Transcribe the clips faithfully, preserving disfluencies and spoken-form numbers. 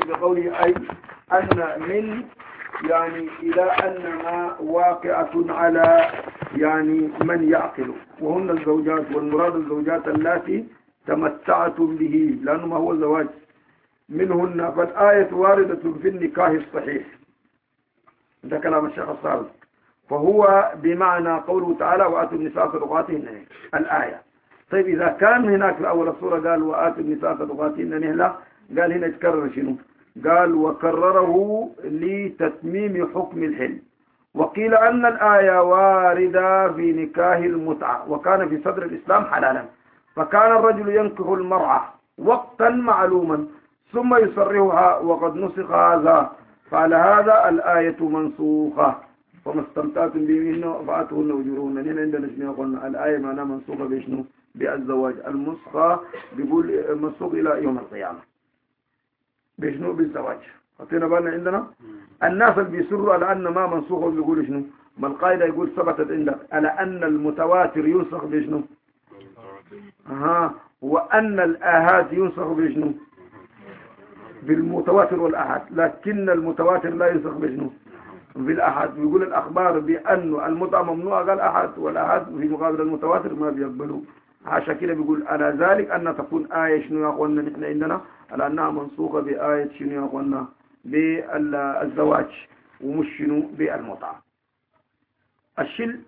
بقوله أي أن من يعني إلى أن ما واقعة على يعني من يعقل، وهن الزوجات، والمراد الزوجات اللاتي تمتعتم به، لأنه ما هو الزواج منهن. فالآية واردة في النكاح الصحيح، ده كلام الشيخ الصالح، فهو بمعنى قوله تعالى وآتوا النساء صدقاتهن الآية. طيب إذا كان هناك في أول السورة قال وآتوا النساء صدقاتهن نهلا، قال هنا يتكرر شنو؟ قال وكرره لتتميم حكم الحل. وقيل أن الآية واردة في نكاح المتعة، وكان في صدر الإسلام حلالا، فكان الرجل ينكح المرأة وقتا معلوما ثم يصرحها، وقد نسخ هذا، فعلى هذا الآية منسوخة. فما استمتعتم بهن فآتوهن أجورهن. هنا عندنا شنو قلنا؟ الآية معناها منسوخة بشنو؟ بالزواج. المسخة بيقول منسوخ إلى يوم القيامة بشنو؟ بالزواج. حطينا بالنا عندنا الناس اللي بيصروا على أن ما منسوخ بيقولوا شنو؟ ما القاعدة يقول ثبتت عندك على أن المتواتر ينسخ بشنو؟ ها، وأن الآهات ينسخ بشنو؟ بالمتواتر والآهات، لكن المتواتر لا ينسخ بشنو؟ بالآهات. بيقول الأخبار بأن المتعة ممنوعة، قال آهات، والآهات في مقابل المتواتر ما بيقبلوا. عشان كده بيقول على ذلك أن تكون آية شنو يا أخوانا نحن عندنا على أنها منسوخة بآية شنو يا أخوانا؟ بالزواج، ومش شنو؟ بالمتعة. الشل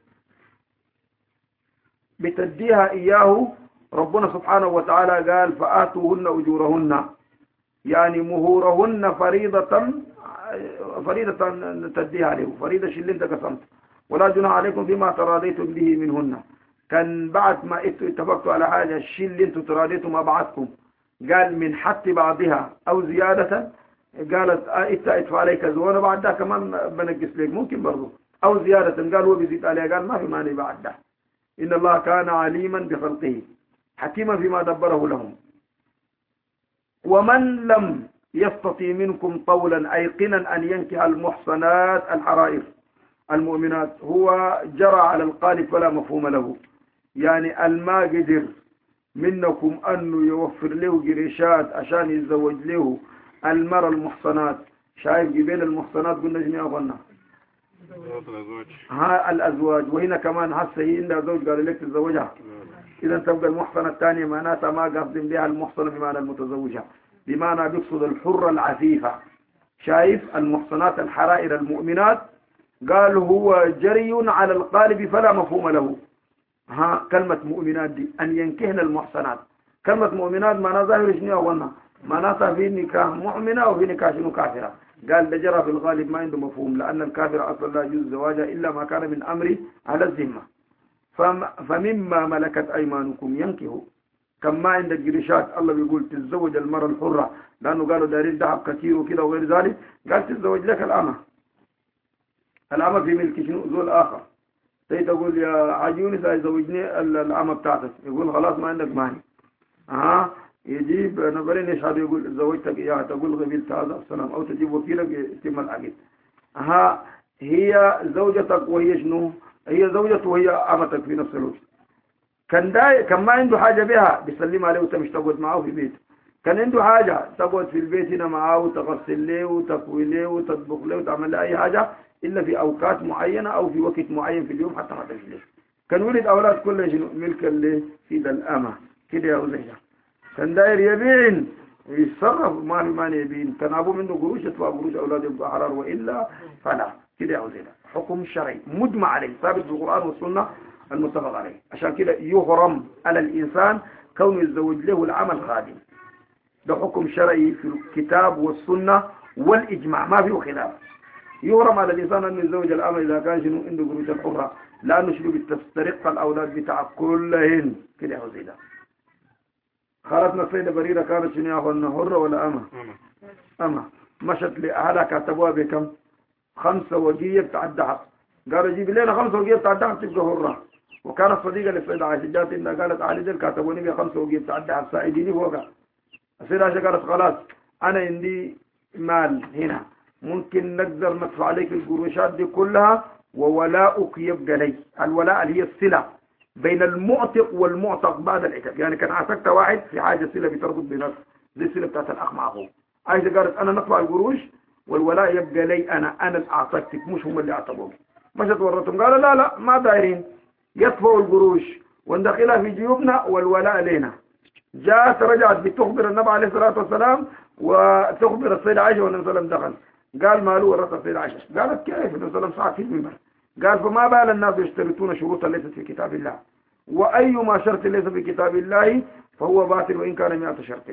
بتديها إياه ربنا سبحانه وتعالى قال فآتوهن أجورهن، يعني مهورهن فريضة فريضة تديها له، فريضة شل انت قسمت، ولا جناح عليكم فيما تراضيتم به منهن. كان بعد ما انتوا اتفقتوا على حاجة الشل انتوا تراضيتوا مع بعضكم، قال من حتى بعضها او زيادة، قالت انت ادفع عليك كذا وانا بعد ده كمان بنقص لك، ممكن برضه، او زيادة قال هو بيزيد عليها، قال ما في مانع بعد ده. ان الله كان عليما بخلقه حكيما فيما دبره لهم. ومن لم يستطيع منكم طولا أيقنا أن ينكح المحصنات الحرائر المؤمنات، هو جرى على القالب فلا مفهوم له، يعني الما قدر منكم أنه يوفر له قريشات عشان يتزوج له المرأة المحصنات. شايف جبين المحصنات قلنا جميع قلنا ها الأزواج، وهنا كمان هسه هي عندها زوج قال لك تتزوجها، إذا تبقى المحصنة الثانية معناتها ما قصدم بها المحصنة بمعنى المتزوجة، بمعنى بيقصد الحرة العفيفة. شايف المحصنات الحرائر المؤمنات، قال هو جري على القالب فلا مفهوم له. ها كلمة مؤمنات دي أن ينكهن المحصنات، كلمة مؤمنات معناها ظاهر شنو قلنا؟ معناتها في نكاح مؤمنة وفي نكاح شنو كافرة. قال ده جرى في الغالب ما عنده مفهوم، لأن الكافر أصلا لا يجوز زواجها إلا ما كان من أمر على الذمة. فمما ملكت أيمانكم ينكهوا، كما عند الجريشات الله بيقول تتزوج المرأة الحرة، لأنه قالوا دارين ذهب كثير وكذا وغير ذلك، قال تتزوج لك الأمة. الأمة في ملك شنو؟ زول آخر. تيجي تقول يا عجوني سيزوجني الأمة بتاعتك، يقول خلاص ما عندك ماني. ها يجيب نظرين يشهد يقول زوجتك إياها، تقول قبلت هذا السلام، أو تجيب وكيلك يتم العقد. ها هي زوجتك وهي شنو؟ هي زوجته وهي أمتك في نفس الوقت. كان داي كان ما عنده حاجة بها بيسلم عليه وتمشي تقعد معه في بيته، كان عنده حاجة تقعد في البيت هنا معه وتغسل له وتكوي له وتطبخ له وتعمل له أي حاجة إلا في أوقات معينة أو في وقت معين في اليوم حتى ما تجلس. كان ولد أولاد كله شنو؟ ملك اللي في ذا الأمة كده يا أولاد. كان داير يبيع يتصرف ما في مانع يبيع، كان أبوه منه قروش يدفع قروش أولاده يبقى حرار، وإلا فلا. كده يا أولاد حكم شرعي مجمع عليه ثابت في القرآن والسنة المتفق عليه. عشان كده يغرم على الإنسان كونه يتزوج له العمل خادم، ده حكم شرعي في الكتاب والسنة والإجماع ما فيه خلاف. يغرم على الإنسان أن يتزوج العمل إذا كان شنو عنده قروش الحرة، لأنه شنو بتسترق الأولاد بتاع كلهن. كده يا أولاد خالتنا السيدة بريرة كانت شنو ياخذنا حرة ولا أمة؟ أمة. مشت لأهلها كاتبوها بكم؟ خمسة وقية بتاع الذهب، قالوا جيب لنا خمسة وقية بتاع الذهب تبقى حرة. وكانت صديقة للسيدة عائشة جات إنها قالت علي دل كاتبوني بخمسة وقية بتاع الذهب ساعديني فوقها. السيدة عائشة قالت خلاص أنا عندي مال هنا ممكن نقدر ندفع عليك القروشات دي كلها وولاؤك يبقى لي. الولاء اللي هي الصلة بين المعتق والمعتق بعد العتق، يعني كان عتقت واحد في حاجة صلة بتربط بنفسه، دي الصلة بتاعت الأخ مع أخوه، عايشة قالت أنا نطبع القروش والولاء يبقى لي أنا أنا اللي أعطيتك مش هم اللي أعطبوك. مشت ورتهم قالوا لا لا ما دايرين يطفوا القروش وندخلها في جيوبنا والولاء لنا. جاءت رجعت بتخبر النبي عليه الصلاة والسلام وتخبر السيدة عائشة والنبي صلى الله عليه وسلم دخل قال ماله ورث السيدة عائشة. قالت كيف؟ النبي صلى الله عليه وسلم صعد في المنبر قال فما بال الناس يشترطون شروطا ليست في كتاب الله وأيما شرط ليس في كتاب الله فهو باطل وإن كان مئة شرط.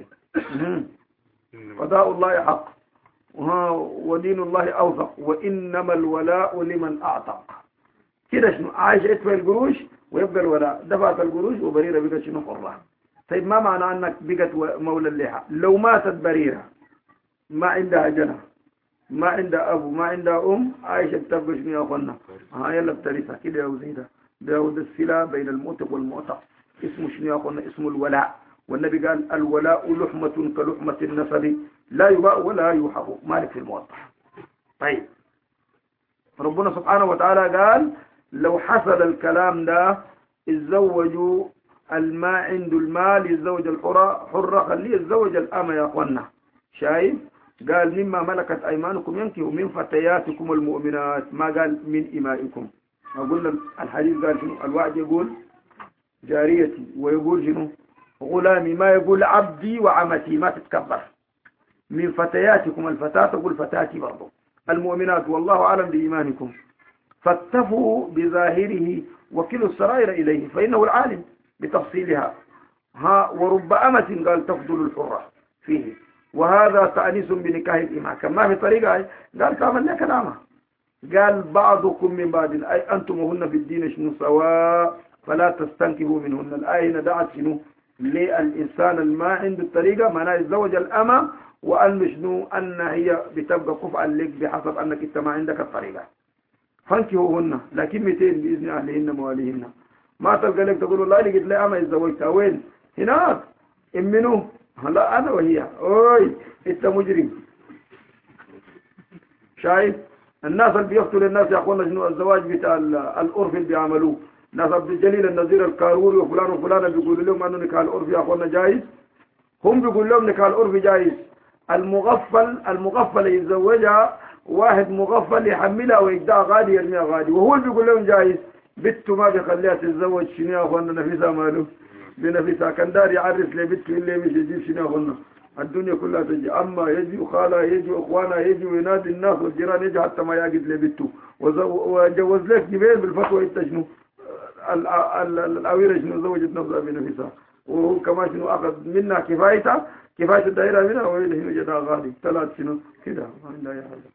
قضاء الله حق ودين الله أوثق وإنما الولاء لمن أعتق. كده شنو عايشة ادفع القروش ويبقى الولاء دفعت القروش وبريرة بقت شنو حرة. طيب ما معنى أنك بقت مولى الليحة؟ لو ماتت بريرة ما عندها جنة ما عندها أبو ما عندها أم عايشة بتبقى شنو يا أخوانا ها يلا بترثها كده يا وزيدة داود السلا بين المؤتق والمؤتق اسمه شنو يا أخوانا اسمه الولاء. والنبي قال الولاء لحمة كلحمة النسب لا يباع ولا يوحب مالك في الموضع. طيب ربنا سبحانه وتعالى قال لو حصل الكلام ده الزوجوا الماء عنده المال يتزوج الحرة حرة خليه يتزوج الأمة يا أخوانا. شايف قال مما ملكت أيمانكم ينكحوا من فتياتكم المؤمنات ما قال من إمائكم. قلنا الحديث قال شنو الوعد يقول جاريتي ويقول شنو غلامي ما يقول عبدي وعمتي ما تتكبر. من فتياتكم الفتاة تقول فتاتي برضو المؤمنات والله أعلم بإيمانكم فاتفوا بظاهره وكلوا السرائر إليه فإنه العالم بتفصيلها. ها ورب أمة قال تفضل الحرة فيه وهذا تأنيس بنكاح الإماء كما في طريقة قال تعمل لك الأمة قال بعضكم من بعض أي أنتم وهن في الدين شنو سواء فلا تستنكبوا منهن. الآية هنا دعت شنو للإنسان الما عنده الطريقة معناه يتزوج الأمة وأن شنو أن هي بتبقى كفءا لك بحسب أنك انت ما عندك الطريقة فانكهوهن لكن مئتين بإذن أهلهن مواليهن. ما تلقى لك تقول والله لقيت لي أمة يتزوجتها وين هناك امنوا لا أنا وهي أوي انت مجرم. شايف الناس اللي بيقتلوا الناس يا أخوانا شنو الزواج بتاع الأرف اللي بيعملوه ناس عبد الجليل النذير الكاروري وفلان وفلان بيقولوا لهم أنه نكاح الأرف يا أخوانا جائز. هم بيقول لهم نكاح الأرف جائز. المغفل المغفل يتزوجها واحد مغفل يحملها ويجدها غادي يرميها غادي وهو اللي بيقول لهم جائز. بنته ما بيخليها تتزوج شنو يا أخوانا نفسها ماله بنفسها كان دار يعرس لبنته اللي مش يجيب شنو يا أخوانا الدنيا كلها تجي أما يجي وخالها يجي وإخوانها يجي وينادي الناس والجيران يجي حتى ما يعقد لبنته وجوز لك جبال بالفتوى انت شنو الأويرة شنو زوجت نفسها بنفسها وهو كمان شنو أخذ منها كفايتها كفاية الدائرة منها وهي شنو جدها غادي ثلاث شنو كده ما عندها أي حاجة.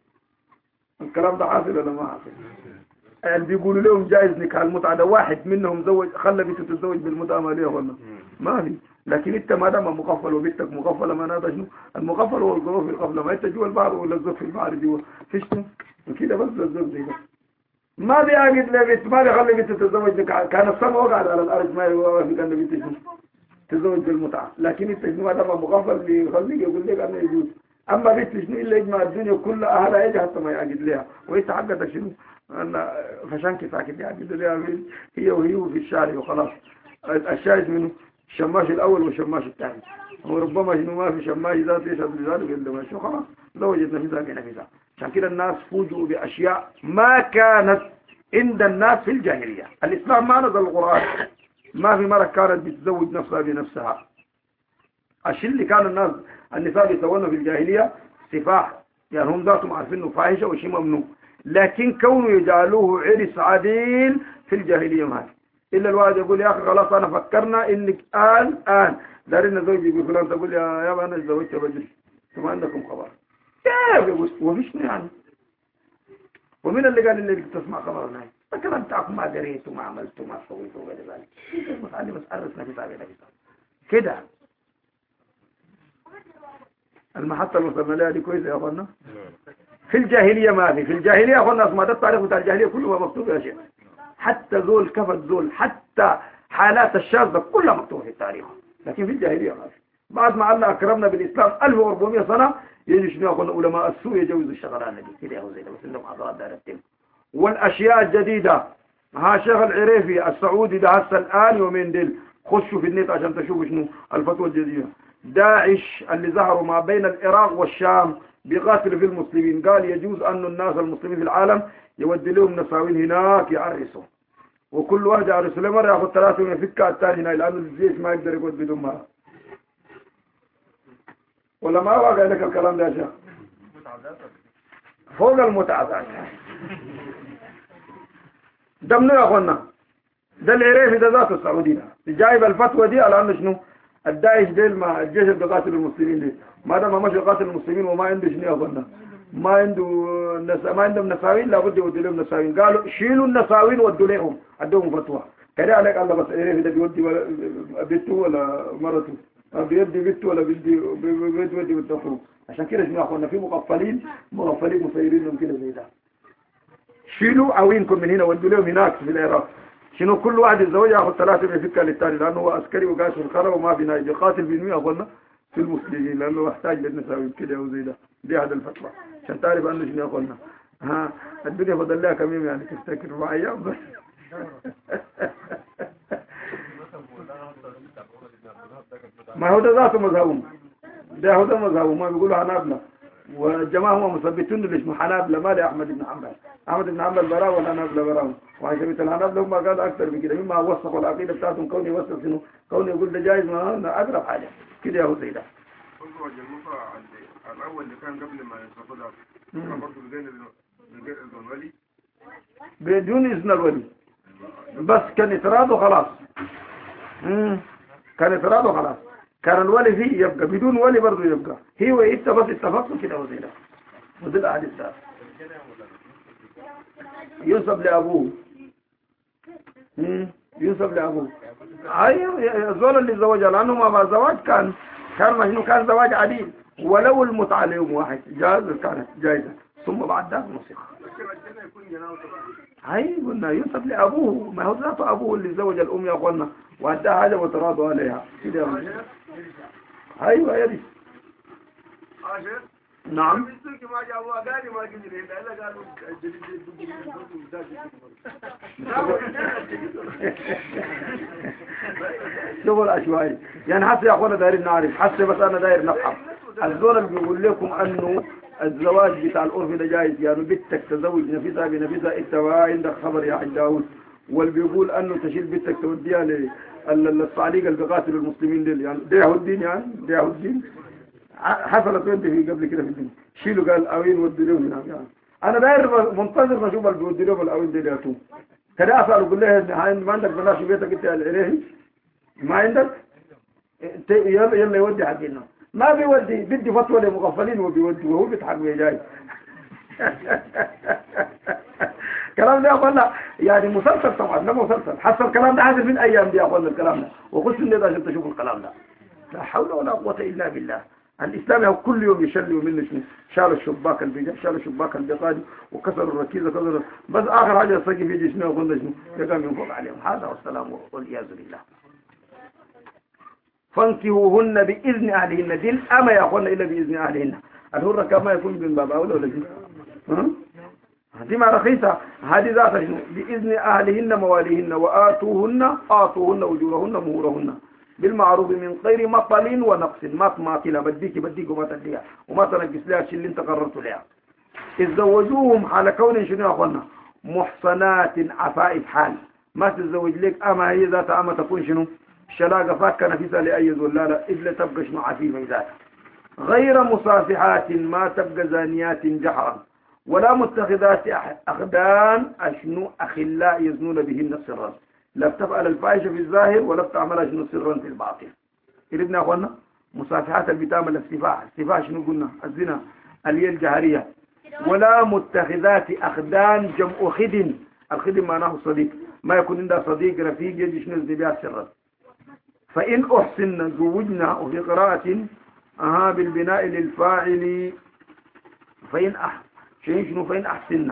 الكلام ده حاصل ولا ما حاصل؟ اللي بيقولوا لهم جائز نكاح المتعة ده واحد منهم زوج خلى بنته تتزوج بالمتعة ما ليه ولا ما في. لكن انت ما دام مغفل وبنتك مغفلة ما نادى شنو المغفل هو الظروف في القفلة ما انت جوا البحر ولا الزوج في البحر جوا فيش وكده بس الزوج زي ده ما بيعقد لبنت ما بيخلي بنته تتزوج نكاح كان السما وقعد على الأرض ما يوافق أن بنته شنو تزوج بالمتعة. لكن انت شنو ما دام مغفل بيخليك يقول لك أنه يجوز. أما بنت شنو إلا يجمع الدنيا كلها أهلها يجي حتى ما يعقد لها وانت حقتك شنو أنا فشان كيف أكيد يعقد لها هي وهي في الشارع وخلاص. الشاهد منه الشماش الأول والشماش الثاني وربما شنو ما في شماش ذات يشهد لذلك إلا ما شو خلاص زوجت نفسها بنفسها. عشان كده الناس فوجئوا بأشياء ما كانت عند الناس في الجاهلية. الإسلام ما نزل القرآن ما في مرة كانت بتزوج نفسها بنفسها. الشيء اللي كان الناس النساء بيسوونه في الجاهلية سفاح يعني هم ذاتهم عارفين انه فاحشة وشيء ممنوع لكن كونوا يجعلوه عرس عديل في الجاهلية ما إلا الواحد يقول يا أخي خلاص أنا فكرنا إنك آن آن دارنا زوجي يقول فلان تقول يا يا أنا تزوجت بدري ثم عندكم خبر كيف يقول ومش يعني ومن اللي قال اللي تسمع خبرنا فكرة بتاعكم ما قريت وما عملت وما سويت وغير ذلك مسألة مسألة نفسها بنفسها كده. المحطة المسمى لها دي كويسة يا أخوانا. في الجاهلية ما في في الجاهلية يا أخوانا ما التاريخ بتاع الجاهلية كله ما مكتوب يا شيخ حتى زول كفت زول حتى حالات الشاذة كلها مكتوبة في التاريخ. لكن في الجاهلية ما في. بعد ما الله أكرمنا بالإسلام ألف وأربعمائة سنة يجي شنو يا أخوانا علماء السوء يجوزوا الشغلات دي كده يا زي ده بس عندهم حضارات دار التم. والأشياء الجديدة ها شيخ العريفي السعودي ده هسه الآن يومين ديل خشوا في النت عشان تشوفوا شنو الفتوى الجديدة داعش اللي ظهروا ما بين العراق والشام بيقاتلوا في المسلمين، قال يجوز أن الناس المسلمين في العالم يودي لهم نساوين هناك يعرسوا، وكل واحد يعرسوا له مرة ياخذ ثلاثة ويفكها الثاني هنا، لأنه الجيش ما يقدر يقعد بدون مال. ولا ما واقع لك الكلام ده يا شيخ؟ فوق المتعة ذاك ده منو يا اخوانا؟ ده العريفي ده ذاته السعودي ده جايب الفتوى دي على انه شنو؟ الداعش ديل مع الجيش اللي بيقاتل المسلمين دي، ما دام ما ماشي يقاتل المسلمين وما عنده شنو يا اخوانا؟ ما عنده نس... ما عندهم نساوين، لابد يودي لهم نساوين. قالوا شيلوا النساوين ودوا لهم، ادوهم فتوى كده عليك. الله بس العريفي ده بيودي بنته ولا مرته، بيدي بنته ولا بيدي بيودي بنت اخوه. عشان كده شنو يا اخوانا؟ في مغفلين مغفلين مسيرين لهم كده زي ده. شيلوا عوينكم من هنا ودوا لهم هناك في العراق. شنو كل واحد الزوج ياخذ ثلاثة من فكة للثاني، لأنه هو عسكري وقاعد في الخرب وما بينا يقاتل بينوي أخونا في المسلمين، لأنه يحتاج للنساوي كده وزي ده. دي هذا الفتوى عشان تعرف أنه شنو أخونا. ها الدنيا فضل لها كميم يعني تفتكر مع أيام بس. ما هو ده ذاته مذهبهم، ده هو ده مذهبهم، ما بيقولوا حنابلة، والجماعة هم مثبتون اللي اسمه حنابلة ما لأحمد بن حنبل. أحمد بن حنبل براء والحنابلة براء، وعشان الحنابلة هم قالوا أكثر من كده، مما وثقوا العقيدة بتاعتهم كوني يوثق شنو؟ كوني يقول ده جايز، ما أقرب حاجة كده يا زي ده. الأول اللي كان قبل ما يتفضل كان برضه بدين الولي بدون إذن الولي، بس كان اعتراضه خلاص. امم كان اعتراضه خلاص، كان الولي فيه يبقى، بدون ولي برضه يبقى. هي وإنت بس اتفقوا كده وزي ده، وده الأحاديث ده ينسب لأبوه. امم ينسب لأبوه. أيوه الزول اللي زوجها، لأنه ما زواج كان كان مجنون، كان زواج عديل، ولو المتعة ليوم واحد جاز كانت جائزة، ثم بعد ذلك نسخ. هاي قلنا ينسب لأبوه، ما هو ذاته أبوه اللي زوج الأم يا أخوانا وأداها حاجة وتراضوا عليها كده. أيوة يا دي. نعم. شوفوا الأشوائي يعني حتى يا أخوانا دايرين نعرف، حتى بس أنا داير نفهم الزول اللي بيقول لكم أنه الزواج بتاع العرف ده جايز، يعني بنتك تزوج نفسها بنفسها، انت عندك خبر يا حاج داود، واللي بيقول انه تشيل بنتك توديها للصعاليق اللي بيقاتلوا المسلمين دول، يعني ده هو الدين، يعني ده هو الدين. حصلت وين في قبل كده في الدين؟ شيلوا قال الاوين ودوا لهم هناك. يعني انا داير منتظر نشوف اللي بيودوا لهم الاوين دول ياتوا كده. اسال اقول لها ما عندك بلاش بيتك انت العريفي؟ ما عندك؟ يلا يلا يودي حقنا. ما بيودي، بدي فتوى لمغفلين وبيودي وهو بيضحك ويجاي. الكلام ده يا اخوانا يعني مسلسل طبعا، ده مسلسل. حتى الكلام ده حاصل من ايام دي يا اخوانا الكلام ده، وخش من ده عشان تشوفوا الكلام ده. لا حول ولا قوه الا بالله. الاسلام هو كل يوم يشلوا منه شنو؟ شالوا الشباك اللي شالوا الشباك البيضاني وكسروا الركيزه كسروا، بس اخر حاجه السقف يجي شنو يقول شنو؟ يقام ينفق عليهم. هذا والسلام والعياذ بالله. فانكهوهن بإذن أهلهن، دي الأمة يا أخوانا إلا بإذن أهلهن. الهرة كما يكون من باب أولى ولا دي؟ دي ما رخيصة، هذه ذات شنو؟ بإذن أهلهن مواليهن، وآتوهن آتوهن أجورهن مهورهن بالمعروف من غير مطل ونقص. ما تماطلها، بديك بديك وما تديها وما تنقص لها الشيء اللي انت قررت لها. تزوجوهم حال كون شنو يا أخوانا؟ محصنات عفائف حال. ما تتزوج لك أما هي ذات أما تكون شنو؟ شلاقة فاكة نفسها لأي زلالة إذ تبقى شنو عفيفة ذات، غير مصافحات ما تبقى زانيات جحرا، ولا متخذات أخدان أشنو أخلاء يزنون بهن سرا. لا بتفعل الفاحشة في الظاهر ولا بتعملها شنو سرا في الباطن. إردنا أخوانا مصافحات البتامة السفاح، السفاح شنو قلنا؟ الزنا الية الجهرية. ولا متخذات أخدان جمع خدن، الخدن معناه صديق، ما يكون عندها صديق رفيق يجي شنو يزدبيها سرا. فإن أحسن زوجنا، وفي قراءة أها بالبناء للفاعل فإن أح شنو فإن أحسننا،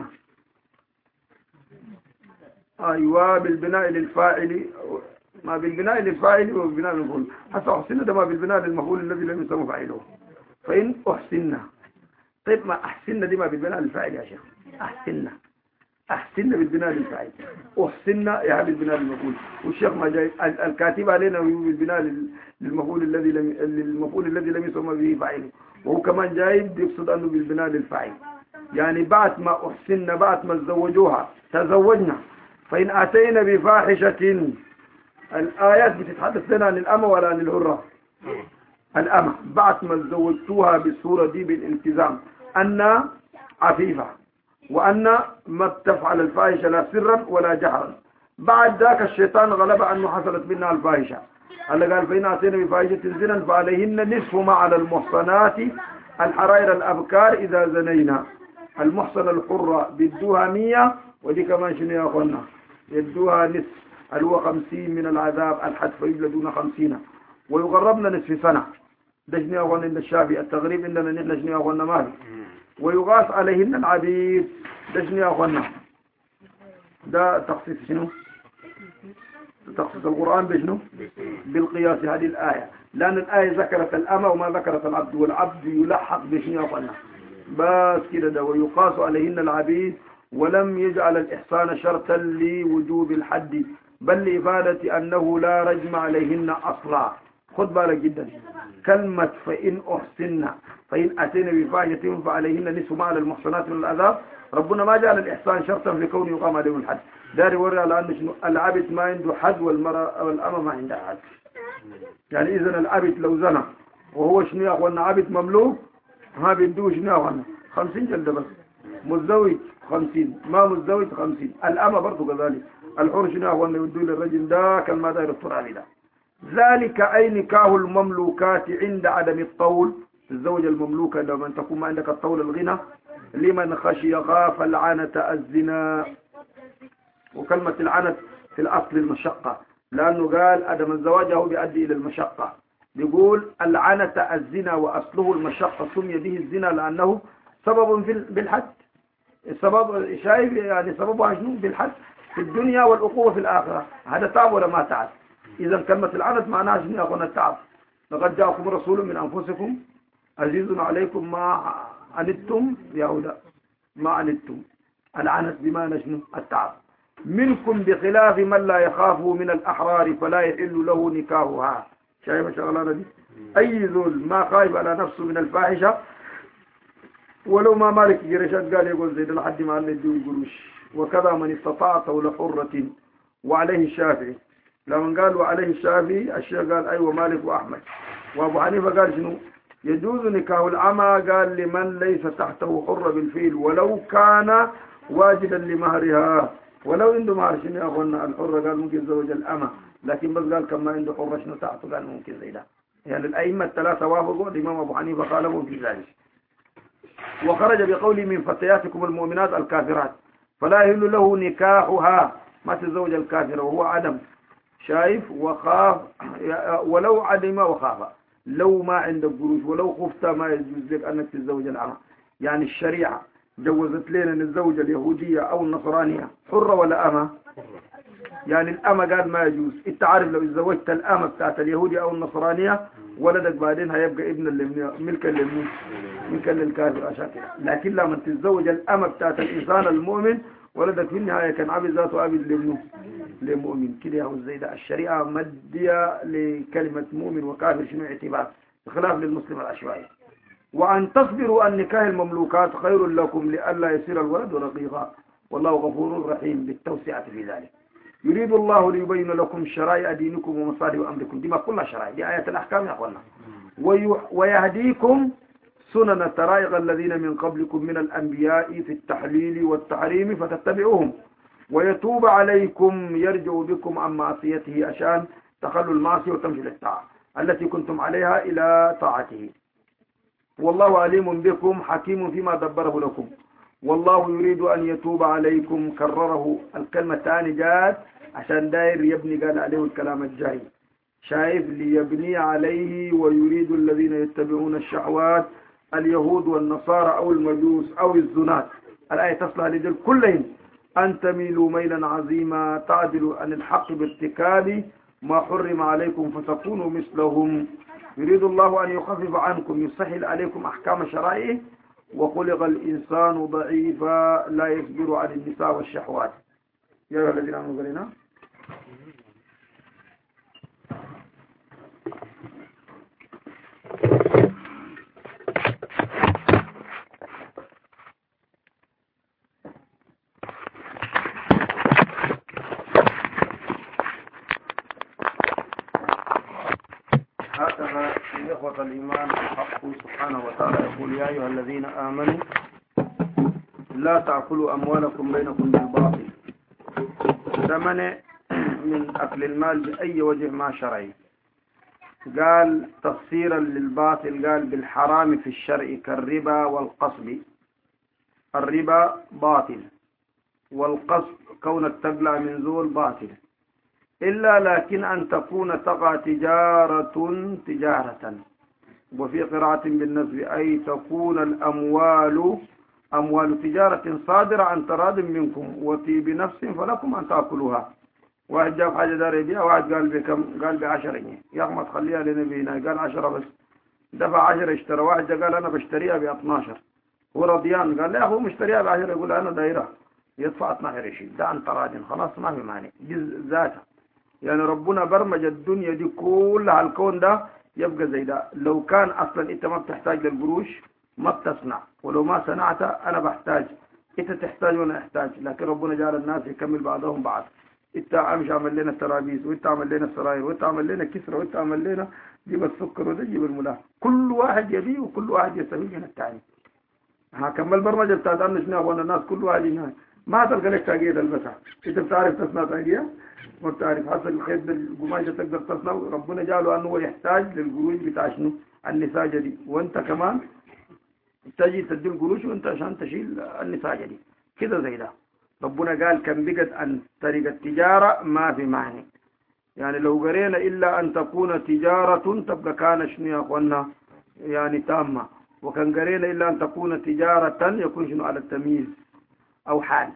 أيوة بالبناء للفاعل، ما بالبناء للفاعل وبالبناء للمفعول. حتى أحسننا ده ما بالبناء للمفعول الذي لم يسمى فاعله. فإن أحسننا، طيب ما أحسننا دي ما بالبناء للفاعل يا شيخ، أحسننا أحسن بالبناء للفاعل، أحسن يعني بالبناء للمفعول. والشيخ ما جاي الكاتب علينا بالبناء للمفعول الذي لم للمفعول الذي لم يسمى به فاعل، وهو كمان جايب يقصد أنه بالبناء للفاعل. يعني بعد ما أحسن بعد ما تزوجوها تزوجنا، فإن أتينا بفاحشة، الآيات بتتحدث لنا عن الأمة ولا عن الحرة؟ الأمة. بعد ما تزوجتوها بالصورة دي بالالتزام أن عفيفة، وأن ما تفعل الفاحشة لا سرا ولا جهرا. بعد ذاك الشيطان غلب أنه حصلت منها الفاحشة. الله قال فإن أتينا بفاحشة زنا فعليهن نصف ما على المحصنات الحرائر الأبكار إذا زنينا. المحصنة الحرة بدوها مية، ودي كمان شنو يا أخوانا؟ يدوها نصف اللي هو خمسين من العذاب الحد، فيجلدون خمسين ويغربنا نصف سنة. ده شنو يا أخوانا عند الشافعي؟ التغريب عندنا نحن شنو يا أخوانا؟ مالي. ويغاث عليهن العبيد. ده شنو يا أخوانا؟ ده تخصيص شنو؟ تخصيص القرآن بشنو؟ بالقياس هذه الآية، لأن الآية ذكرت الأمة وما ذكرت العبد، والعبد يلحق بشنو يا أخوانا؟ بس كده. ده ويقاس عليهن العبيد، ولم يجعل الإحسان شرطا لوجوب الحد، بل لإفادة أنه لا رجم عليهن أصلا. خد بالك جدا، كلمة فإن أحسننا فإن أتينا بفاحشة فعليهن نصف ما على المحصنات من العذاب. ربنا ما جعل الإحسان شرطا في كونه يقام عليهم الحد. داري يوري على أن شنو؟ العبد ما عنده حد والمرأة والأمة ما عندها حد. يعني إذا العبد لو زنى وهو شنو يا أخوانا؟ عبد مملوك، ما بيدوه شنو يا أخوانا؟ خمسين جلدة بس. متزوج خمسين، ما متزوج خمسين. الأمة برضو كذلك. الحر شنو يا أخوانا؟ يدوه للرجل ده كان ما داير الترابي ده. ذلك أي نكاه المملوكات عند عدم الطول. الزوجة المملوكة لما تكون ما عندك الطول الغنى، لمن خشي خاف العنة الزنا. وكلمة العنة في الأصل المشقة، لأنه قال عدم الزواج هو بيؤدي إلى المشقة. بيقول العنة الزنا وأصله المشقة، سمي به الزنا لأنه سبب في بالحد. السبب شايف يعني سببها شنو؟ بالحد في الدنيا والعقوبة في الآخرة. هذا تعب ولا ما تعب؟ إذا كلمة العنة معناها شنو يا أخوانا؟ التعب. لقد جاءكم رسول من أنفسكم عزيز عليكم ما عنتم يا هدى ما عنتم. العنة بمعنى شنو؟ التعب. منكم بخلاف من لا يخافه من الأحرار فلا يحل له نكاحها. شايف شغلانة دي؟ أي ذل ما خايف على نفسه من الفاحشة، ولو ما مالك جريشات قال يقول زيد لحد ما قال يديه قروش. وكذا من استطاع طول حرة. وعليه الشافعي. لما قال وعليه الشافعي الشيخ قال أيوة مالك وأحمد. وأبو حنيفة قال شنو؟ يجوز نكاح العمى قال لمن ليس تحته حر بالفيل ولو كان واجدا لمهرها. ولو عنده مهر شنو يا أخوانا؟ الحر قال ممكن زوج الأمة، لكن بس قال كما عنده حر شنو تحته قال ممكن زي ده. يعني الأئمة الثلاثة وافقوا، الإمام أبو حنيفة خالفوا في ذلك. وخرج بقوله من فتياتكم المؤمنات الكافرات فلا يحل له نكاحها، ما تزوج الكافر وهو عدم. شايف؟ وخاف ولو عدم وخاف، لو ما عندك قروش ولو خفت ما يجوز لك أنك تتزوج العمى. يعني الشريعة جوزت لنا نتزوج اليهودية أو النصرانية حرة ولا أمة؟ يعني الأمة قال ما يجوز. انت عارف لو تزوجت الأمة بتاعت اليهودية أو النصرانية ولدك بعدين هيبقى ابن ملكا للمين؟ ملكا للكافر عشان كده. لكن لما تتزوج الأمة بتاعت الإنسان المؤمن ولدك في النهاية كان عبد ذاته عبد لمنه لمؤمن كده. يا زي ده الشريعة مدية لكلمة مؤمن وكافر شنو اعتبار، بخلاف للمسلم العشوائي. وأن تصبروا عن نكاح المملوكات خير لكم لئلا يصير الولد رقيقا والله غفور رحيم بالتوسعة في ذلك. يريد الله ليبين لكم شرائع دينكم ومصالح أمركم. دي ما كلها شرائع، دي آية الأحكام يا أخوانا. ويهديكم سنن طرائق الذين من قبلكم من الأنبياء في التحليل والتحريم فتتبعوهم ويتوب عليكم يرجع بكم عن معصيته عشان تخلوا المعصية وتمشي للطاعة التي كنتم عليها إلى طاعته. والله عليم بكم حكيم فيما دبره لكم. والله يريد أن يتوب عليكم. كرره الكلمة الثانية جاءت عشان داير يبني قال عليه الكلام الجاي. شايف؟ ليبني عليه. ويريد الذين يتبعون الشهوات اليهود والنصارى أو المجوس أو الزنات. الآية تصلح لدل كلهم أن تميلوا ميلا عظيما تعدلوا عن الحق بارتكاب ما حرم عليكم فتكونوا مثلهم. يريد الله أن يخفف عنكم يسهل عليكم أحكام شرائعه وخلق الإنسان ضعيفا لا يصبر عن النساء والشهوات. يا أيها الذين آمنوا قلنا هكذا إخوة الإيمان الحق سبحانه وتعالى يقول يا أيها الذين آمنوا لا تأكلوا أموالكم بينكم بالباطل، ثمن من أكل المال بأي وجه ما شرعي. قال تفسيرا للباطل قال بالحرام في الشرع كالربا والقصب. الربا باطل والقصب كون التبلع من ذول باطل، إلا لكن أن تكون تقع تجارة تجارة، وفي قراءة بالنسب أي تكون الأموال أموال تجارة صادرة عن تراض منكم وطيب نفس فلكم أن تأكلوها. واحد جاب حاجة دار يبيع، واحد قال بكم؟ قال بعشرة جنيه. يا أخي ما تخليها لنبينا، قال عشرة بس، دفع عشرة اشترى. واحد قال أنا بشتريها باثناشر، هو رضيان، قال لا يا أخو مشتريها بعشرة، يقول أنا دايرة، يدفع اثناشر يشيل، ده عن تراض خلاص ما في مانع ذاته. يعني ربنا برمج الدنيا دي كلها، الكون ده يبقى زي ده. لو كان أصلا أنت ما بتحتاج للقروش ما بتصنع، ولو ما صنعت أنا بحتاج، أنت تحتاج وأنا أحتاج، لكن ربنا جعل الناس يكمل بعضهم بعض. أنت أمشي عمل لنا الترابيز، وأنت عمل لنا السراير، وأنت عمل لنا كسرة، وأنت عمل لنا جيب السكر وده جيب الملاح، كل واحد يبيه وكل واحد يستفيد من الثاني. ها كمل برمجة بتاعت أن شنو الناس كل واحد ينهي. ما تلقى لك تاجية تلبسها، أنت بتعرف تصنع تاجية ما بتعرف، حتى الخيط بالقماش تقدر تصنع. ربنا جعله أنه هو يحتاج للقروش بتاع شنو النساجة دي، وأنت كمان تجي تدي القروش وأنت عشان تشيل النساجة دي كده زي ده. ربنا قال كم بقت أن طريقة التجارة ما في معنى، يعني لو قرينا إلا أن تكون تجارة تبقى كان شنو يا أخوانا يعني تامة، وكان قرينا إلا أن تكون تجارة يكون شنو على التمييز أو حال.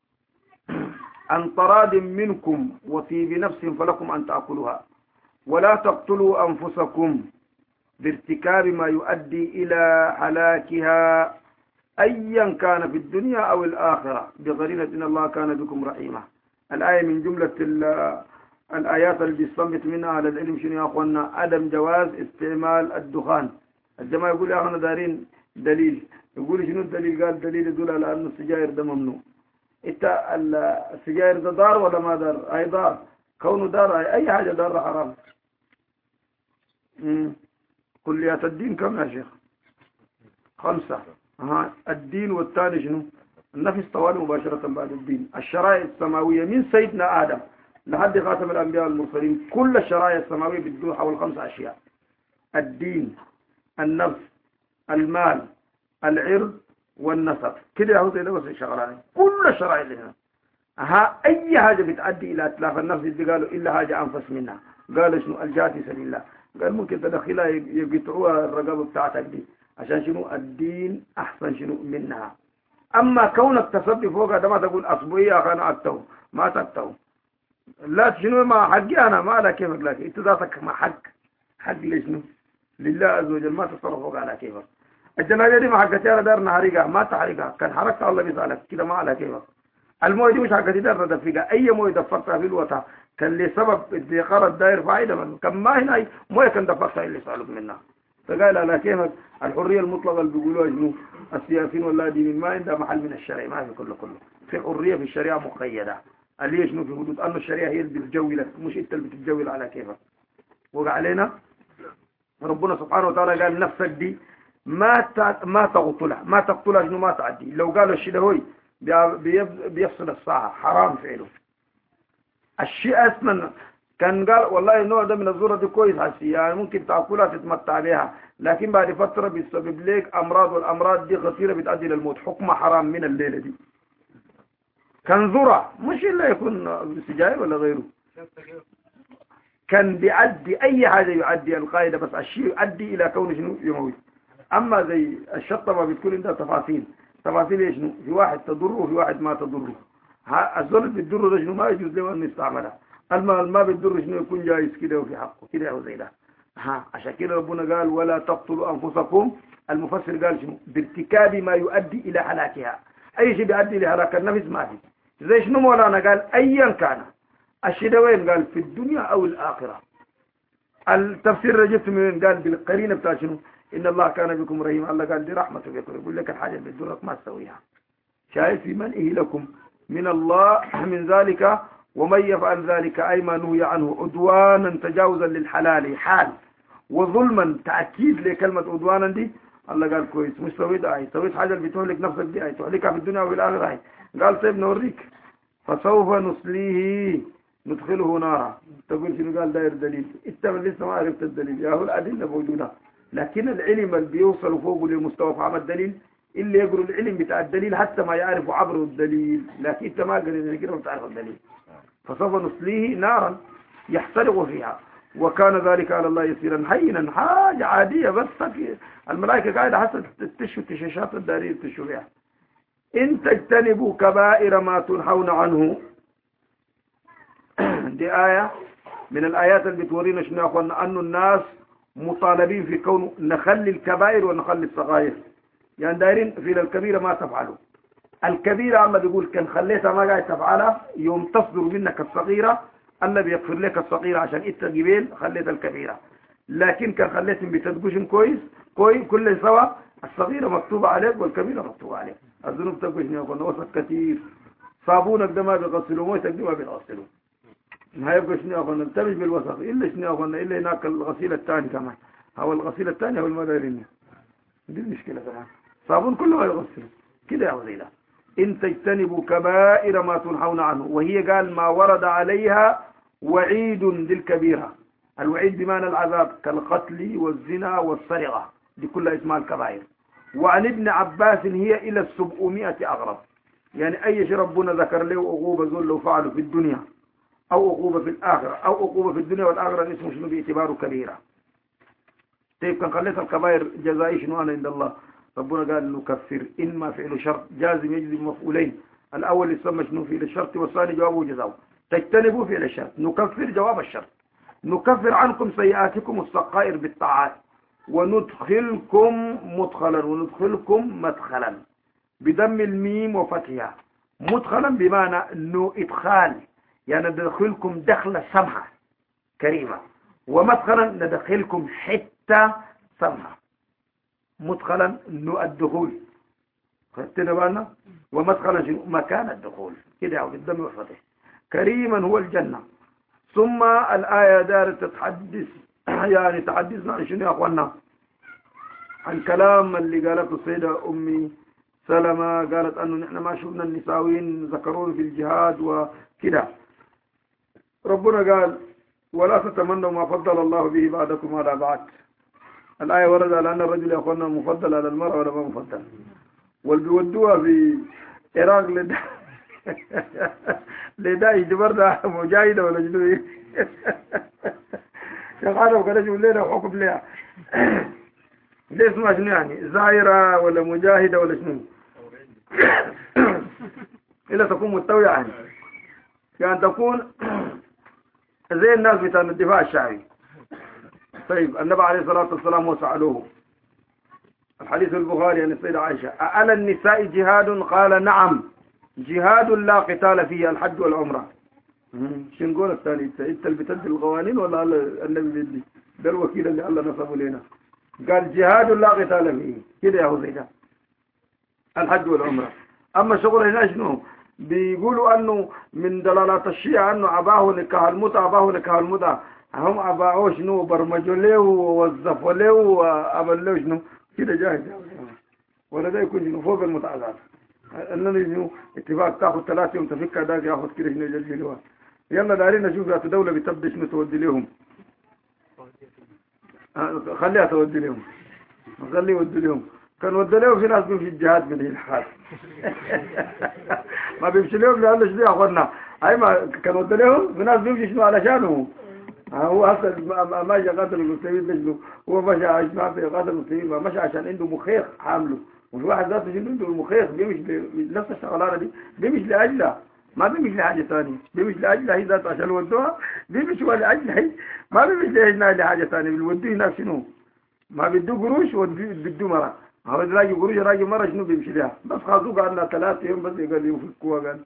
أن تراض منكم وطيب نفس فلكم أن تأكلوها، ولا تقتلوا أنفسكم بارتكاب ما يؤدي إلى هلاكها أيا كان في الدنيا أو الآخرة بقرينة إن الله كان بكم رحيما. الآية من جملة الآيات اللي بيستنبط منها على العلم شنو يا أخوانا؟ عدم جواز استعمال الدخان. الجماعة يقول يا أخوانا دارين دليل، يقول شنو الدليل؟ قال دليل يدل على أن السجاير ده ممنوع. انت السجاير ده دار ولا ما دار؟ اي دار، كونه دار اي حاجه دار حرام. امم كليات الدين كم يا شيخ؟ خمسه. ها الدين والثاني شنو؟ النفس طوال مباشره بعد الدين. الشرائع السماويه من سيدنا ادم لحد خاتم الانبياء والمرسلين، كل الشرائع السماويه بتدور حول خمس اشياء: الدين، النفس، المال، العرض، والنسب. كده هو زي ده بس شغلانه كل الشرائع اللي هنا. ها اي حاجه بتؤدي الى اتلاف النفس دي قالوا الا حاجه انفس منها. قالوا شنو؟ الجهاد في سبيل الله. قال ممكن تدخلها يقطعوها الرقبه بتاعتك دي عشان شنو؟ الدين احسن شنو منها. اما كونك تصدي فوقها ده ما تقول اصبعي انا اكتو ما تكتو، لا شنو ما حقي انا ما على كيفك، لكن انت ذاتك ما حق حق لشنو؟ لله عز وجل، ما تصرف فوق على كيفك. الجنازه دي ما حقتي انا دار نحرقها ما تحرقها، كان حرقتها الله بيسالك كده ما على كيفك. المويه دي مش حقتي دار ندفقها، اي مويه دفقتها في الوطا كان لسبب ادخار الداير فايده منه، كان ما هنا مويه كان دفقتها اللي سالك منها. فقال على كيفك. الحريه المطلقه اللي بيقولوها شنو؟ السياسيين ولا دينين ما عندها محل من الشرع، ما في كله كله في حريه في الشريعه مقيده. اللي شنو في حدود انه الشريعه هي اللي بتجولك مش انت اللي بتتجول على كيفك. وقع علينا ربنا سبحانه وتعالى قال نفسك دي ما ما تقتلها، ما تقتلها شنو؟ ما تعدي. لو قالوا الشيء ده هو بيفصل الساعه حرام فعله. الشيء اصلا كان قال والله النوع ده من الذره دي كويس حسي، يعني ممكن تاكلها تتمتع بها، لكن بعد فتره بيسبب لك امراض، والامراض دي خطيره بتؤدي للموت، حكمها حرام من الليله دي. كان ذره مش الا يكون سجاير ولا غيره، كان بيؤدي اي حاجه يؤدي القاعده، بس الشيء يؤدي الى كون شنو؟ يموت. اما زي الشطه ما بتكون عندها تفاصيل، تفاصيل ايش شنو؟ في واحد تضره وفي واحد ما تضره. الزول اللي بتضره ده شنو؟ ما يجوز له انه يستعملها. الماء ما بتضره شنو؟ يكون جايز كده وفي حقه كده او زي ده. ها عشان كده ربنا قال ولا تقتلوا أنفسكم. المفسر قال شنو؟ بارتكاب ما يؤدي إلى هلاكها. أي شيء بيؤدي إلى هلاك النفس ما في. زي شنو مولانا قال أيا كان الشيء وين؟ قال في الدنيا أو الآخرة. التفسير رجبت من قال بالقرينة بتاع شنو؟ إن الله كان بكم رحيما. الله قال دي رحمته بكم، يقول لك الحاجة اللي بدونك ما تسويها. شايف في منئه لكم من الله من ذلك، ومن يفعل ذلك أي ما نهي عنه عدوانا تجاوزا للحلال حال وظلما تأكيد لكلمة عدوانا دي. الله قال كويس مش سويت أي سويت حاجة اللي بتهلك نفسك دي أي تهلكها في الدنيا والآخرة أي. قال طيب نوريك فسوف نصليه ندخله نارا. تقول شنو؟ قال داير دليل. انت لسه ما عرفت الدليل يا هو الأدلة موجودة، لكن العلم اللي بيوصل فوق للمستوى فهم الدليل اللي يقروا العلم بتاع الدليل حتى ما يعرفوا عبر الدليل، لكن انت ما قريت كده وتعرف الدليل. فسوف نصليه نارا يحترق فيها وكان ذلك على الله يسيرا هينا. حاجة عادية بس الملائكة قاعدة حتى تشوي التشاشات الدارية تشوي فيها. إن تجتنبوا كبائر ما تنحون عنه. دي آية من الآيات اللي بتورينا شنو يا أخوانا أنه الناس مطالبين في كونه نخلي الكبائر ونخلي الصغائر. يعني دايرين في الكبيرة ما تفعلوا الكبيرة. الله بيقول كان خليتها ما قاعد تفعلها يوم تصدر منك الصغيرة الله بيغفر لك الصغيرة عشان انت جبيل خليت الكبيرة. لكن كان خليتهم بتدقشن كويس كويس كل سوا الصغيرة مكتوبة عليك والكبيرة مكتوبة عليك. الذنوب تدقشن يا أخوانا وسط كثير. صابونك ده ما بيغسلوا مويتك دي ما بيغسلوا. ما يبقى شنو يا أخوانا انتبه بالوسط إلا شنو يا أخوانا إلا هناك الغسيل الثاني كمان. هو الغسيل الثاني هو المدارين دي المشكلة كمان. صابون كله ما يغسلوا كده يا وزيلا. إن تجتنبوا كبائر ما تنحون عنه. وهي قال ما ورد عليها وعيد للكبيرة. الوعيد بمعنى العذاب كالقتل والزنا والسرقة دي كلها اسمها الكبائر. وعن ابن عباس هي إلى السبعمائة أغرب. يعني أي شيء ربنا ذكر له عقوبة ذل لو فعله في الدنيا أو عقوبة في الآخرة أو عقوبة في الدنيا والآخرة اسمه شنو باعتباره كبيرة. طيب كان خليت الكبائر جزائي شنو أنا عند الله؟ ربنا قال نكفر إما فعل شرط جازم يجزم مفعولين. الأول يسمى شنو فعل الشرط والثاني جوابه جزاء. تجتنبوا فعل الشرط نكفر جواب الشرط. نكفر عنكم سيئاتكم الصغائر بالطاعات وندخلكم مدخلا وندخلكم مدخلا بدم الميم وفتحها. مدخلا بمعنى انه ادخال يعني ندخلكم دخل سمحة كريمة، ومدخلا ندخلكم حتة سمحة. مدخلا انه الدخول خدتنا بالنا، ومدخلا شنو مكان الدخول كده او بالدم والفتح. كريما هو الجنة. ثم الآية دارت تتحدث يعني تحدثنا عن شنو يا اخوانا؟ عن كلام اللي قالته السيدة أمي سلمة. قالت أنه نحن ما شفنا النساوين ذكرون في الجهاد وكده. ربنا قال ولا تتمنوا ما فضل الله به بعضكم على بعض. الآية ورد على أن الرجل يا أخوانا مفضل على المرأة ولا ما مفضل. والبيودوها في عراق لدا لدا يجبر ده مجاهدة ولا جنوي شغالة وكذا يقول لنا حكم لها ليه اسمها شنو يعني زائرة ولا مجاهدة ولا شنو إلا تكون مستوية يعني يعني تكون زي الناس بتاع الدفاع الشعبي. طيب النبي عليه الصلاة والسلام وسألوه الحديث البخاري عن السيدة عائشة أألا النساء جهاد؟ قال نعم جهاد لا قتال فيه الحج والعمرة. شو نقول الثاني؟ انت اللي بتدي القوانين ولا النبي بيدي؟ ده الوكيل اللي الله نصبه لنا. قال جهاد لا قتال فيه كده يا هذيدا الحج والعمرة. اما شغل هنا شنو؟ بيقولوا انه من دلالات الشيعة انه اباه نكاح المتعة اباه نكاح المتعة. هم اباعوا شنو برمجوا له ووظفوا له وعملوا له شنو كده جاهز ولا ده يكون شنو فوق المتعة. انني شنو اتفاق تاخذ ثلاثة يوم تفك داك ياخذ كده شنو يجلجلوها. يلا دارين نشوف ذات دولة بتبدا شنو تودي لهم. خليها تودي لهم خليه يودي لهم. كان ودي لهم في ناس بيمشي الجهاد من الحال ما بيمشي لهم لأنه شنو ياخذنا. اي ما كان ودي لهم في ناس بيمشي شنو علشانه. هو اصلا ما جا قاتل المسلمين لجنه. هو مشى عشان قاتل المسلمين ما مشى عشان عنده مخيخ عامله. وفي واحد ذاته شنو عنده المخيخ بيمشي نفس الشغلانه دي بيمشي لاجلها. ما بيمشي لحاجة ثانية، بيمشي لأجلها هي ذات عشان ودوها، بيمشي لأجلها ما بيمشي لأجلها لحاجة ثانية، بالودوه هناك شنو؟ ما بدو قروش وبدو مرة، هو راجي قروش راجي مرة شنو بيمشي لها، بس خاصو قال لنا ثلاثة يوم بس يقال يفكوها قال.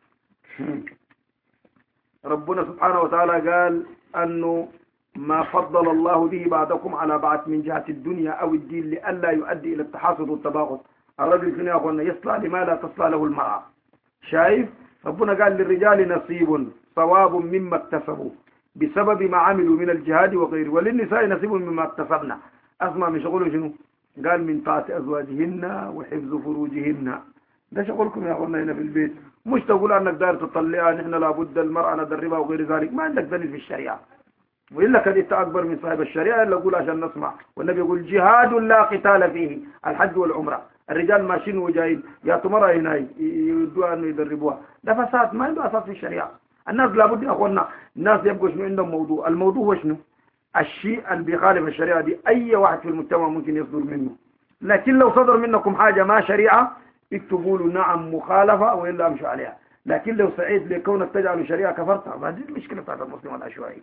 ربنا سبحانه وتعالى قال أنه ما فضل الله به بعضكم على بعض من جهة الدنيا أو الدين لئلا يؤدي إلى التحاسد والتباغض. الرجل فينا يقول يصلى لما لا تصلى له المرأة. شايف ربنا قال للرجال نصيب صواب مما اكتسبوا بسبب ما عملوا من الجهاد وغيره، وللنساء نصيب مما اكتسبنا. أسمع من شغله شنو؟ قال من طاعة أزواجهن وحفظ فروجهن. ده شغلكم يا أخوانا هنا في البيت، مش تقول أنك داير تطلعها نحن لابد المرأة ندربها وغير ذلك، ما عندك دليل في الشريعة. وإلا كان أنت أكبر من صاحب الشريعة إلا أقول عشان نسمع. والنبي يقول جهاد لا قتال فيه الحج والعمرة. الرجال ماشيين وجايين يا مرة هنا يدوها أنه يدربوها، ده فساد ما عنده أساس في الشريعة. الناس لابد يا أخوانا الناس يبقوا شنو عندهم موضوع، الموضوع هو شنو؟ الشيء اللي بيخالف الشريعة دي أي واحد في المجتمع ممكن يصدر منه، لكن لو صدر منكم حاجة ما شريعة اكتبوا له نعم مخالفة وإلا أمشوا عليها. لكن لو سعيد لكونك تجعل شريعة كفرتها، ما دي المشكلة بتاعت المسلم العشوائي.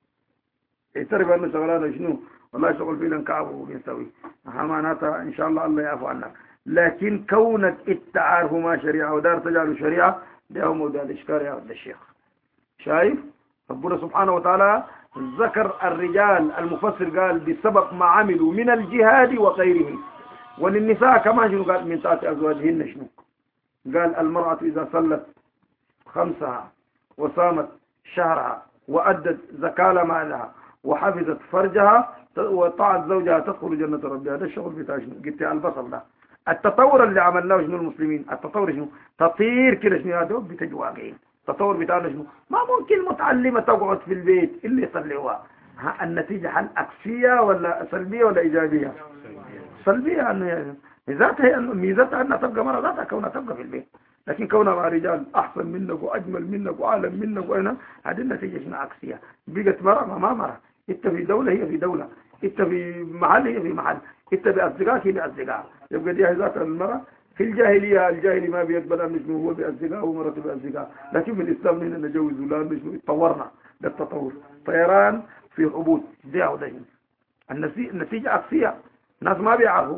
اعترف أنه شغلانه شنو؟ والله شغل فينا كعب وبنسوي معناتها إن شاء الله الله يعفو عنك. لكن كونك التعارف ما شريعة ودار تجعل شريعة ده هو موضوع الإشكال يا عبد الشيخ. شايف؟ ربنا سبحانه وتعالى ذكر الرجال، المفسر قال بسبب ما عملوا من الجهاد وغيره. وللنساء كمان شنو قال؟ من طاعة أزواجهن شنو؟ قال المرأة إذا صلت خمسها وصامت شهرها وأدت زكاة مالها وحفظت فرجها وطاعت زوجها تدخل جنة ربها. هذا الشغل بتاع شنو؟ قلت البصل ده التطور اللي عملناه شنو المسلمين؟ التطور شنو؟ تطير كده شنو هذا بتجواقين. التطور بتاعنا شنو؟ ما ممكن متعلمة تقعد في البيت اللي يصليوها. النتيجة هل عكسية ولا سلبية ولا إيجابية؟ سلبية. أنه ذاتها ميزتها أنها تبقى مرة ذاتها كونها تبقى في البيت، لكن كونها مع رجال أحسن منك وأجمل منك وأعلم منك وأنا هذه النتيجة شنو عكسية. بقت مرة ما مرة، أنت في دولة هي في دولة، أنت في محل هي في محل، أنت بأصدقائك هي بأصدقائك. يبقى دي ذات المرة في الجاهلية الجاهلي ما بيقبل أن نجمه هو بأصدقائه ومرته بأصدقائه، لكن في الإسلام هنا نجوز ولا نجمه اتطورنا للتطور. طيران في حبوط دي أو ده النتيجة عكسية. ناس ما بيعرفوا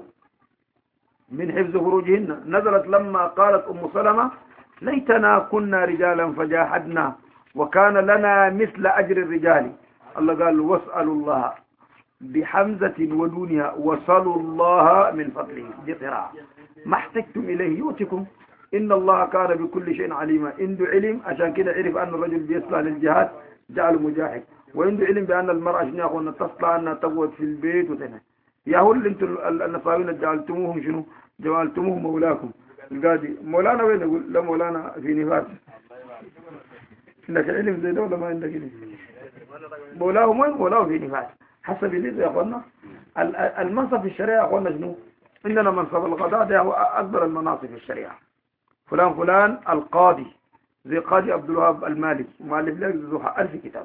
من حفظ فروجهن. نزلت لما قالت أم سلمة ليتنا كنا رجالا فجاهدنا وكان لنا مثل أجر الرجال. الله قال واسألوا الله بحمزة ودونها وصلوا الله من فضله. دي قراءة ما احتجتم إليه يؤتكم إن الله كان بكل شيء عليما. عنده علم عشان كده عرف أن الرجل بيصلح للجهاد جعله مجاهد، وعنده علم بأن المرأة شنو يقول تصلح أنها تقعد في البيت وتنه. يا هو اللي انتم النصارين جعلتموهم شنو؟ جعلتموهم مولاكم. القاضي مولانا وين يقول؟ لا مولانا في نفاس. عندك علم زي ده ولا ما عندك علم؟ مولاهم وين؟ مولاه في نفاس. حسب اللي يا اخوانا المنصب في الشريعه يا اخوانا شنو؟ عندنا منصب القضاء ده هو اكبر المناصب في الشريعه. فلان فلان القاضي زي قاضي عبد الوهاب المالكي مؤلف له ألف كتاب.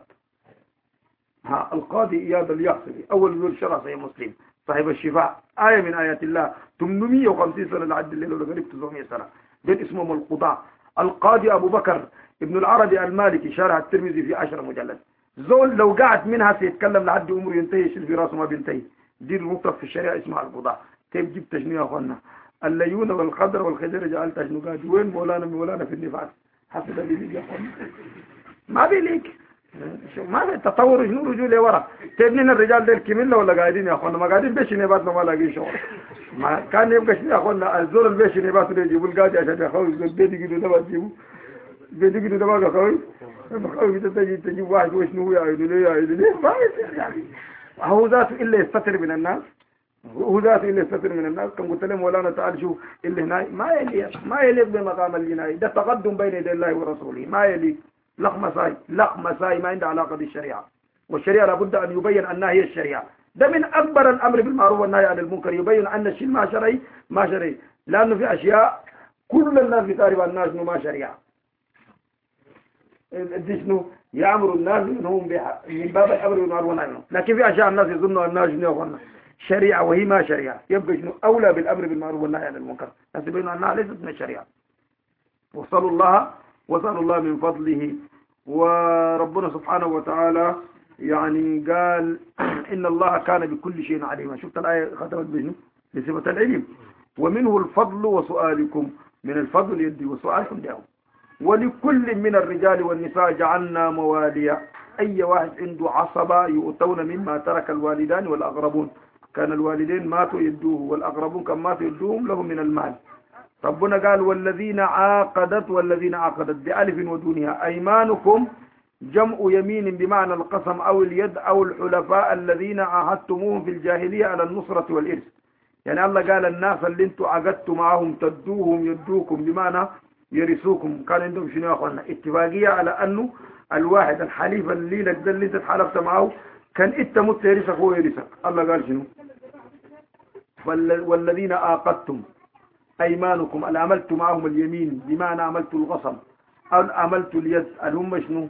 ها القاضي إياد اليحصبي أول ذو الشرع صحيح مسلم صاحب الشفاء آية من آيات الله ثمانمائة وخمسين سنة لعد الليل ولا قريب تسعمائة سنة. بيت اسمهم القضاء. القاضي أبو بكر ابن العربي المالكي شارع الترمذي في عشرة مجلد. زول لو قعد منها سيتكلم لحد عمره ينتهي يشيل في راسه ما بينتهي. دي النقطة في الشريعة اسمها القضاء. كيف جبت شنو يا أخوانا؟ الليون والقدر والخجر جعلت شنو قاضي. وين مولانا مولانا في النفاس؟ حسب اللي يا أخوانا ما بيليك ما في تطور شنو رجوع لورا. تبنين الرجال ديل كملة ولا قاعدين يا اخوانا؟ ما قاعدين بيش نباتنا ما لاقي شغل. ما كان يبقى شنو يا اخوانا الزول البيش نباتنا يجيبوا القاضي عشان يا اخوي بيدي كده دبا تجيبوا بيدي كده دبا يا اخوي ما اخوي كده تجي تجيب واحد وشنو هو يعيد ليه يعيد ليه ما يصير يعني. هو ذاته الا يستتر من الناس، هو ذاته الا يستتر من الناس. كم قلت لهم مولانا تعال شوف اللي هنا ما يليق ما يليق بمقام الجنائي. ده تقدم بين يدي الله ورسوله ما يليق. لق مساي لق مساي ما عنده علاقة بالشريعة، والشريعة لابد أن يبين أنها هي الشريعة. ده من أكبر الأمر بالمعروف والنهي عن المنكر، يبين أن الشيء ما شرعي ما شرعي، لأنه في أشياء كل الناس بتعرف أنها شنو ما شريعة. دي شنو يأمر الناس إنهم من باب الأمر بالمعروف والنهي، لكن في أشياء الناس يظنوا أنها شنو شريعة وهي ما شريعة. يبقى شنو أولى بالأمر بالمعروف والنهي عن المنكر، بس يبين أنها ليست من الشريعة. وصلوا الله واسألوا الله من فضله. وربنا سبحانه وتعالى يعني قال إن الله كان بكل شيء عليما. شفت الآية ختمت بشنو؟ بصفة العلم. ومنه الفضل وسؤالكم، من الفضل يدي وسؤالكم دعوه. ولكل من الرجال والنساء جعلنا مواليا، أي واحد عنده عصبة يؤتون مما ترك الوالدان والأقربون، كان الوالدين ماتوا يدوه والأقربون كان ماتوا يدوهم لهم من المال. ربنا قال والذين عاقدت والذين عاقدت بألف ودونها أيمانكم جمع يمين بمعنى القسم أو اليد أو الحلفاء الذين عاهدتموهم في الجاهلية على النصرة والإرث. يعني الله قال الناس اللي انتوا عقدتوا معهم تدوهم يدوكم بمعنى يرثوكم، كان عندهم شنو يا اخوانا؟ اتفاقية على انه الواحد الحليف اللي لك ده اللي انت اتحالفت معه كان انت مت يرثك هو يرثك. الله قال شنو؟ والذين عاقدتم ايمانكم، اللي عملت معهم اليمين بمعنى عملت الغصب او عملت اليد، اللي هم شنو؟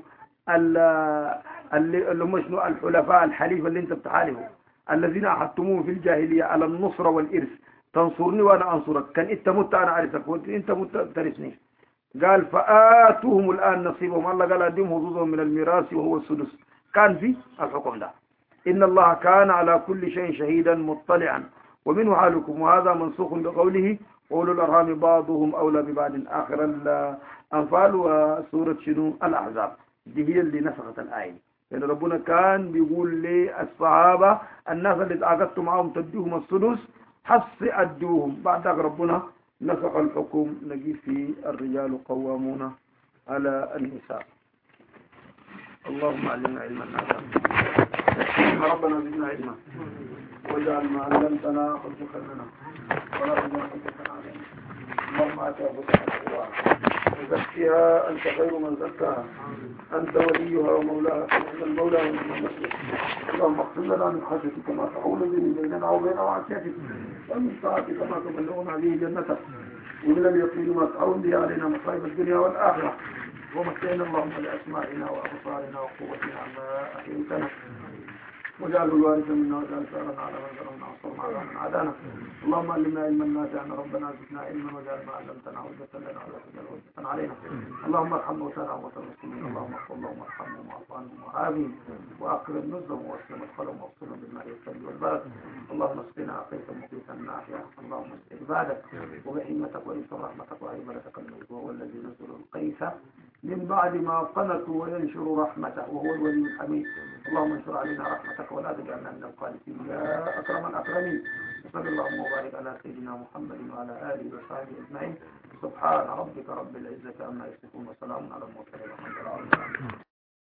اللي هم شنو؟ الحلفاء الحليف اللي انت بتحالفه، الذين عهدتموهم في الجاهلية على النصر والإرث، تنصرني وأنا أنصرك، كان أنت مت أنا أعرفك وأنت مت ترثني. قال فآتوهم الآن نصيبهم، الله قال أديهم حظوظهم من الميراث وهو السدس، كان في الحكم ده. إن الله كان على كل شيء شهيدا مطلعا ومنه حالكم، وهذا منسوخ بقوله أولو الأرحام بعضهم أولى ببعض، آخر الأنفال وسورة شنو؟ الأحزاب. دي هي اللي نسخت الآية. يعني ربنا كان بيقول للصحابة الناس اللي تعاقدتوا معهم تدوهم السدس حص أدوهم. بعد ذلك ربنا نسخ الحكم، نجي في الرجال قوامون على النساء. اللهم علمنا علما نافعا. ربنا زدنا علما واجعل ما علمتنا حجة لنا ولا تجعل حجة علينا. اللهم آت أنفسنا تقواها وزكها أنت خير من زكاها أنت وليها ومولاها، فنعم المولى ونعم النصير. اللهم اغفر لنا من خشيتك ما تحول به بيننا وبين معصيتك، ومن طاعتك ما تبلغنا به جنتك، ومن اليقين ما تعون به علينا مصائب الدنيا والآخرة. ومتعنا اللهم بأسمائنا وأبصارنا وقوتنا ما أحييتنا، واجعله الوارث منا واجعل ثارنا على من ظلمنا وانصرنا على من عادانا. اللهم علمنا علما نافعا، ربنا زدنا علما واجعل ما علمتنا حجة لنا ولا تجعل حجة علينا. اللهم ارحم موتانا وموتى المسلمين، اللهم اغفر لهم وارحمهم واعف عنهم وعافهم واكرم نزلهم واسلم مدخلهم واغسلهم بالماء والثلج والبرد. اللهم اسقنا غيثا مقيتا نافعا، اللهم اسق عبادك وبحكمتك وانصر رحمتك وعبادتك الملك، وهو الذي ينزل الغيث من بعد ما قنطوا وينشر رحمته وهو الولي الحميد. اللهم انشر علينا رحمتك ولا تجعلنا من القانتين يا اكرم الاكرمين. وصلى اللهم وبارك على سيدنا محمد وعلى اله وصحبه اجمعين. سبحان ربك رب العزه عما يصفون وسلام على المرسلين والحمد لله.